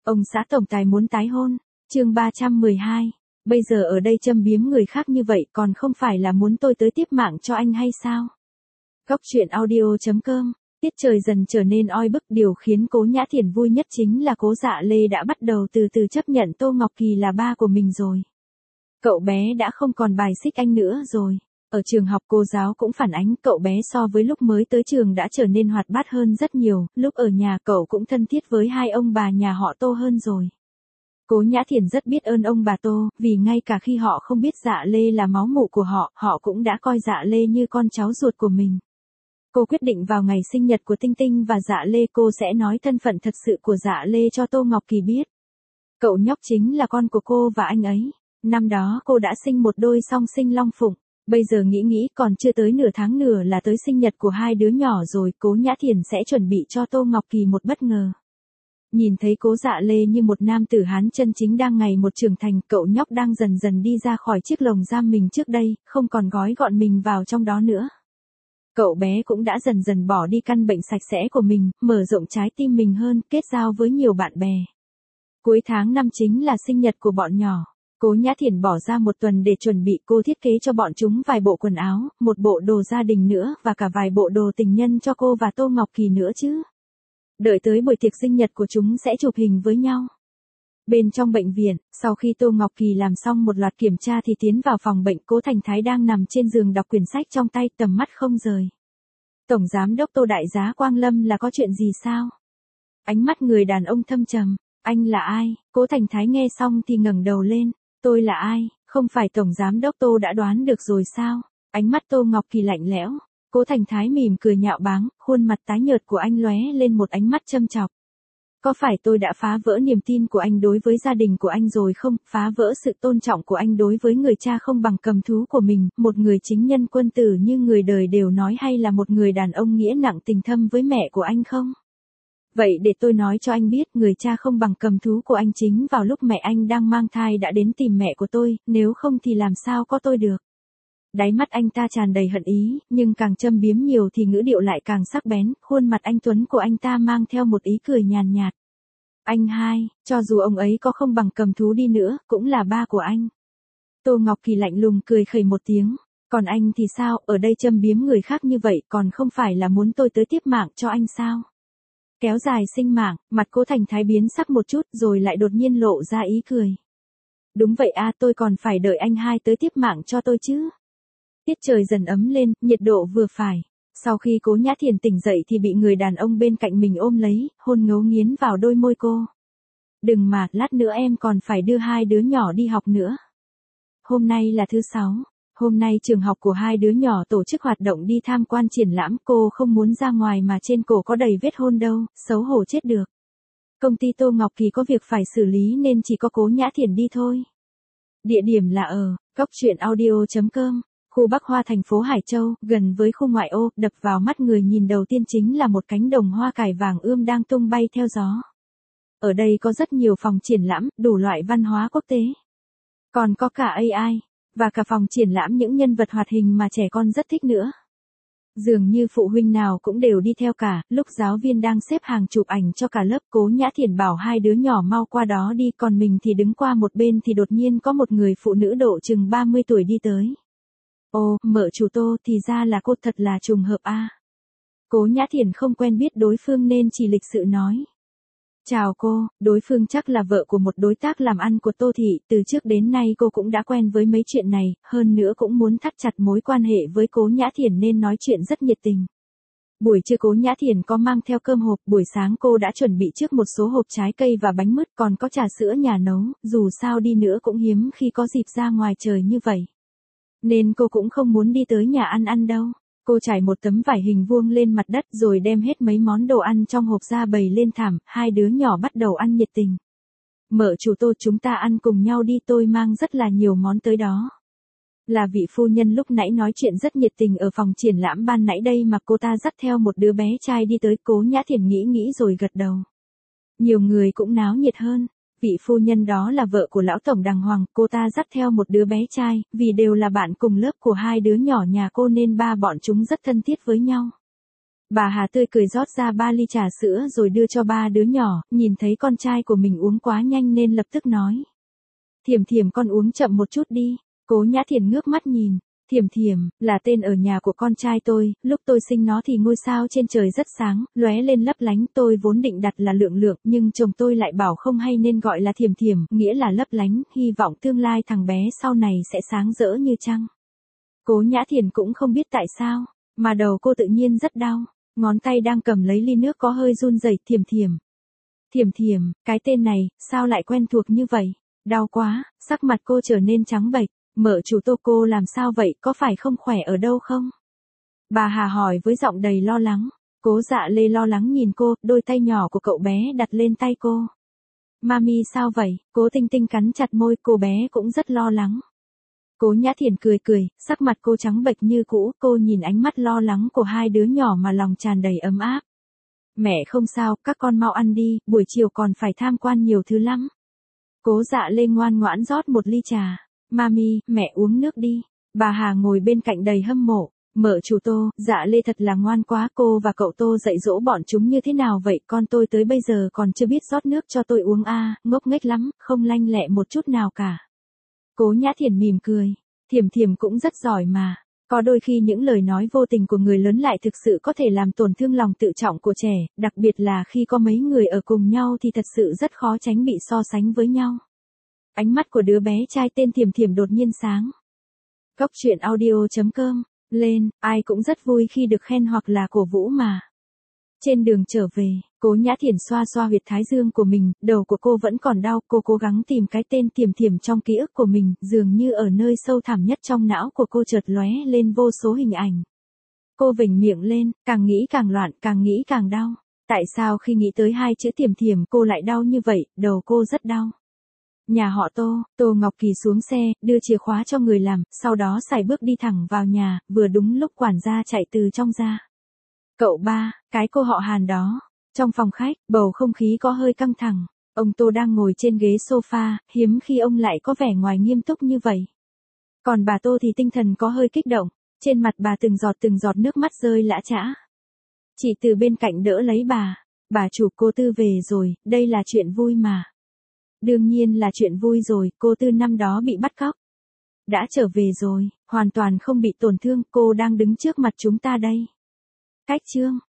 Ông xã tổng tài muốn tái hôn. Chương 312. Bây giờ ở đây châm biếm người khác như vậy còn không phải là muốn tôi tới tiếp mạng cho anh hay sao? Góc truyện audio.com. Tiết trời dần trở nên oi bức, điều khiến Cố Nhã Thiển vui nhất chính là Cố Dạ Lê đã bắt đầu từ từ chấp nhận Tô Ngọc Kỳ là ba của mình rồi. Cậu bé đã không còn bài xích anh nữa rồi. Ở trường học cô giáo cũng phản ánh cậu bé so với lúc mới tới trường đã trở nên hoạt bát hơn rất nhiều, lúc ở nhà cậu cũng thân thiết với hai ông bà nhà họ Tô hơn rồi. Cố Nhã Thiển rất biết ơn ông bà Tô, vì ngay cả khi họ không biết Dạ Lê là máu mủ của họ, họ cũng đã coi Dạ Lê như con cháu ruột của mình. Cô quyết định vào ngày sinh nhật của Tinh Tinh và Dạ Lê cô sẽ nói thân phận thật sự của Dạ Lê cho Tô Ngọc Kỳ biết. Cậu nhóc chính là con của cô và anh ấy. Năm đó cô đã sinh một đôi song sinh long phụng. Bây giờ nghĩ còn chưa tới nửa tháng nữa là tới sinh nhật của hai đứa nhỏ rồi, Cố Nhã Thiển sẽ chuẩn bị cho Tô Ngọc Kỳ một bất ngờ. Nhìn thấy Cố Dạ Lê như một nam tử Hán chân chính đang ngày một trưởng thành, cậu nhóc đang dần dần đi ra khỏi chiếc lồng giam mình trước đây, không còn gói gọn mình vào trong đó nữa. Cậu bé cũng đã dần dần bỏ đi căn bệnh sạch sẽ của mình, mở rộng trái tim mình hơn, kết giao với nhiều bạn bè. Cuối tháng 5 chính là sinh nhật của bọn nhỏ. Cố Nhã Thiển bỏ ra một tuần để chuẩn bị, cô thiết kế cho bọn chúng vài bộ quần áo, một bộ đồ gia đình nữa và cả vài bộ đồ tình nhân cho cô và Tô Ngọc Kỳ nữa chứ. Đợi tới buổi tiệc sinh nhật của chúng sẽ chụp hình với nhau. Bên trong bệnh viện, sau khi Tô Ngọc Kỳ làm xong một loạt kiểm tra thì tiến vào phòng bệnh, Cố Thành Thái đang nằm trên giường đọc quyển sách trong tay, tầm mắt không rời. Tổng giám đốc Tô đại giá Quang Lâm, là có chuyện gì sao? Ánh mắt người đàn ông thâm trầm. Anh là ai? Cố Thành Thái nghe xong thì ngẩng đầu lên. Tôi là ai? Không phải tổng giám đốc Tô đã đoán được rồi sao? Ánh mắt Tô Ngọc Kỳ lạnh lẽo. Cố Thành Thái mỉm cười nhạo báng, khuôn mặt tái nhợt của anh lóe lên một ánh mắt châm chọc. Có phải tôi đã phá vỡ niềm tin của anh đối với gia đình của anh rồi không? Phá vỡ sự tôn trọng của anh đối với người cha không bằng cầm thú của mình, một người chính nhân quân tử như người đời đều nói, hay là một người đàn ông nghĩa nặng tình thâm với mẹ của anh không? Vậy để tôi nói cho anh biết, người cha không bằng cầm thú của anh chính vào lúc mẹ anh đang mang thai đã đến tìm mẹ của tôi, nếu không thì làm sao có tôi được. Đáy mắt anh ta tràn đầy hận ý, nhưng càng châm biếm nhiều thì ngữ điệu lại càng sắc bén, khuôn mặt anh tuấn của anh ta mang theo một ý cười nhàn nhạt. Anh hai, cho dù ông ấy có không bằng cầm thú đi nữa, cũng là ba của anh. Tô Ngọc Kỳ lạnh lùng cười khẩy một tiếng. Còn anh thì sao, ở đây châm biếm người khác như vậy còn không phải là muốn tôi tới tiếp mạng cho anh sao? Kéo dài sinh mạng, mặt Cố Thành Thái biến sắc một chút rồi lại đột nhiên lộ ra ý cười. Đúng vậy à, tôi còn phải đợi anh hai tới tiếp mạng cho tôi chứ. Tiết trời dần ấm lên, nhiệt độ vừa phải. Sau khi Cố Nhã Thiển tỉnh dậy thì bị người đàn ông bên cạnh mình ôm lấy, hôn ngấu nghiến vào đôi môi cô. Đừng mà, lát nữa em còn phải đưa hai đứa nhỏ đi học nữa. Hôm nay là thứ 6. Hôm nay trường học của hai đứa nhỏ tổ chức hoạt động đi tham quan triển lãm, cô không muốn ra ngoài mà trên cổ có đầy vết hôn đâu, xấu hổ chết được. Công ty Tô Ngọc Kỳ có việc phải xử lý nên chỉ có Cố Nhã Thiển đi thôi. Địa điểm là ở góc truyện audio.com, khu Bắc Hoa thành phố Hải Châu, gần với khu ngoại ô. Đập vào mắt người nhìn đầu tiên chính là một cánh đồng hoa cải vàng ươm đang tung bay theo gió. Ở đây có rất nhiều phòng triển lãm, đủ loại văn hóa quốc tế. Còn có cả AI. Và cả phòng triển lãm những nhân vật hoạt hình mà trẻ con rất thích nữa. Dường như phụ huynh nào cũng đều đi theo cả, lúc giáo viên đang xếp hàng chụp ảnh cho cả lớp, Cố Nhã Thiển bảo hai đứa nhỏ mau qua đó đi, còn mình thì đứng qua một bên thì đột nhiên có một người phụ nữ độ chừng 30 tuổi đi tới. Ồ, mợ chủ Tô, thì ra là cô, thật là trùng hợp a. Cố Nhã Thiển không quen biết đối phương nên chỉ lịch sự nói. Chào cô, đối phương chắc là vợ của một đối tác làm ăn của Tô Thị, từ trước đến nay cô cũng đã quen với mấy chuyện này, hơn nữa cũng muốn thắt chặt mối quan hệ với Cố Nhã Thiển nên nói chuyện rất nhiệt tình. Buổi trưa Cố Nhã Thiển có mang theo cơm hộp, buổi sáng cô đã chuẩn bị trước một số hộp trái cây và bánh mứt, còn có trà sữa nhà nấu, dù sao đi nữa cũng hiếm khi có dịp ra ngoài trời như vậy. Nên cô cũng không muốn đi tới nhà ăn đâu. Cô trải một tấm vải hình vuông lên mặt đất rồi đem hết mấy món đồ ăn trong hộp ra bày lên thảm, hai đứa nhỏ bắt đầu ăn nhiệt tình. Mợ chủ Tô, chúng ta ăn cùng nhau đi, tôi mang rất là nhiều món tới đó. Là vị phu nhân lúc nãy nói chuyện rất nhiệt tình ở phòng triển lãm ban nãy đây mà, cô ta dắt theo một đứa bé trai đi tới. Cố Nhã Thiển nghĩ rồi gật đầu. Nhiều người cũng náo nhiệt hơn. Vị phu nhân đó là vợ của lão tổng đàng hoàng, cô ta dắt theo một đứa bé trai, vì đều là bạn cùng lớp của hai đứa nhỏ nhà cô nên ba bọn chúng rất thân thiết với nhau. Bà Hà tươi cười rót ra 3 ly trà sữa rồi đưa cho 3 đứa nhỏ, nhìn thấy con trai của mình uống quá nhanh nên lập tức nói. Thiểm Thiểm con uống chậm một chút đi. Cố Nhã Thiển ngước mắt nhìn. Thiểm Thiểm, là tên ở nhà của con trai tôi, lúc tôi sinh nó thì ngôi sao trên trời rất sáng, lóe lên lấp lánh, tôi vốn định đặt là Lượng Lượng, nhưng chồng tôi lại bảo không hay nên gọi là Thiểm Thiểm, nghĩa là lấp lánh, hy vọng tương lai thằng bé sau này sẽ sáng rỡ như trăng. Cố Nhã Thiển cũng không biết tại sao, mà đầu cô tự nhiên rất đau, ngón tay đang cầm lấy ly nước có hơi run rẩy. Thiểm Thiểm. Thiểm Thiểm, cái tên này, sao lại quen thuộc như vậy? Đau quá, sắc mặt cô trở nên trắng bệch. Mợ chủ Tô, cô làm sao vậy, có phải không khỏe ở đâu không? Bà Hà hỏi với giọng đầy lo lắng. Cố Dạ Lê lo lắng nhìn cô, đôi tay nhỏ của cậu bé đặt lên tay cô. Mami sao vậy? Cố Tinh Tinh cắn chặt môi, cô bé cũng rất lo lắng. Cố Nhã Thiển cười cười, sắc mặt cô trắng bệch như cũ, cô nhìn ánh mắt lo lắng của hai đứa nhỏ mà lòng tràn đầy ấm áp. Mẹ không sao, các con mau ăn đi, buổi chiều còn phải tham quan nhiều thứ lắm. Cố Dạ Lê ngoan ngoãn rót một ly trà. Mami, mẹ uống nước đi. Bà Hà ngồi bên cạnh đầy hâm mộ. Mợ chủ Tô, Dạ Lê thật là ngoan quá, cô và cậu Tô dạy dỗ bọn chúng như thế nào vậy, con tôi tới bây giờ còn chưa biết rót nước cho tôi uống à, ngốc nghếch lắm, không lanh lẹ một chút nào cả. Cố Nhã Thiển mỉm cười. Thiểm Thiểm cũng rất giỏi mà. Có đôi khi những lời nói vô tình của người lớn lại thực sự có thể làm tổn thương lòng tự trọng của trẻ, đặc biệt là khi có mấy người ở cùng nhau thì thật sự rất khó tránh bị so sánh với nhau. Ánh mắt của đứa bé trai tên Thiểm Thiểm đột nhiên sáng. Góc truyện audio.com, lên, ai cũng rất vui khi được khen hoặc là cổ vũ mà. Trên đường trở về, Cố Nhã Thiển xoa xoa huyệt thái dương của mình, đầu của cô vẫn còn đau, cô cố gắng tìm cái tên Thiểm Thiểm trong ký ức của mình, dường như ở nơi sâu thẳm nhất trong não của cô chợt lóe lên vô số hình ảnh. Cô vểnh miệng lên, càng nghĩ càng loạn, càng nghĩ càng đau. Tại sao khi nghĩ tới hai chữ Thiểm Thiểm cô lại đau như vậy, đầu cô rất đau. Nhà họ Tô, Tô Ngọc Kỳ xuống xe, đưa chìa khóa cho người làm, sau đó sải bước đi thẳng vào nhà, vừa đúng lúc quản gia chạy từ trong ra. Cậu ba, cái cô họ Hàn đó. Trong phòng khách, bầu không khí có hơi căng thẳng. Ông Tô đang ngồi trên ghế sofa, hiếm khi ông lại có vẻ ngoài nghiêm túc như vậy. Còn bà Tô thì tinh thần có hơi kích động, trên mặt bà từng giọt nước mắt rơi lã chã. Chị từ bên cạnh đỡ lấy bà chủ cô Tư về rồi, đây là chuyện vui mà. Đương nhiên là chuyện vui rồi, cô Tư năm đó bị bắt cóc. Đã trở về rồi, hoàn toàn không bị tổn thương, cô đang đứng trước mặt chúng ta đây. Cách chương